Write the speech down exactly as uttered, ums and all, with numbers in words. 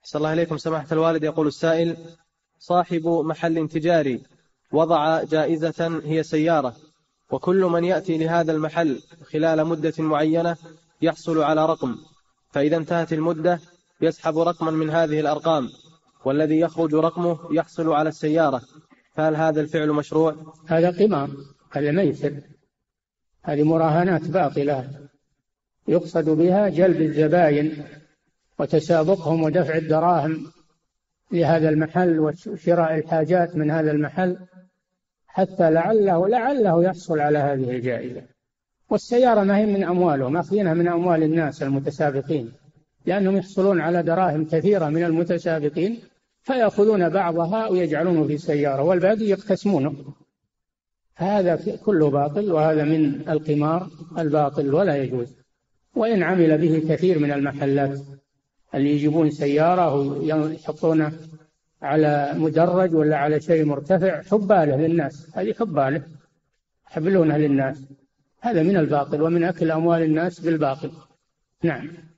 صلى الله عليكم سماحة الوالد. يقول السائل: صاحب محل تجاري وضع جائزة هي سيارة، وكل من يأتي لهذا المحل خلال مدة معينة يحصل على رقم، فإذا انتهت المدة يسحب رقما من هذه الأرقام، والذي يخرج رقمه يحصل على السيارة، فهل هذا الفعل مشروع؟ هذا قمار، هذا ميسر، هذه مراهنات باطلة يقصد بها جلب الزبائن وتسابقهم ودفع الدراهم لهذا المحل وشراء الحاجات من هذا المحل حتى لعله لعله يحصل على هذه الجائزة. والسيارة ما هي من أموالهم، أخذينها من أموال الناس المتسابقين، لأنهم يحصلون على دراهم كثيرة من المتسابقين فيأخذون بعضها ويجعلونه في سيارة والباقي يقتسمونه. هذا كله باطل، وهذا من القمار الباطل ولا يجوز. وإن عمل به كثير من المحلات اللي يجيبون سيارة ويحطونه على مدرج ولا على شيء مرتفع حباله للناس، هذه حباله يحبلونها للناس، هذا من الباطل ومن أكل أموال الناس بالباطل. نعم.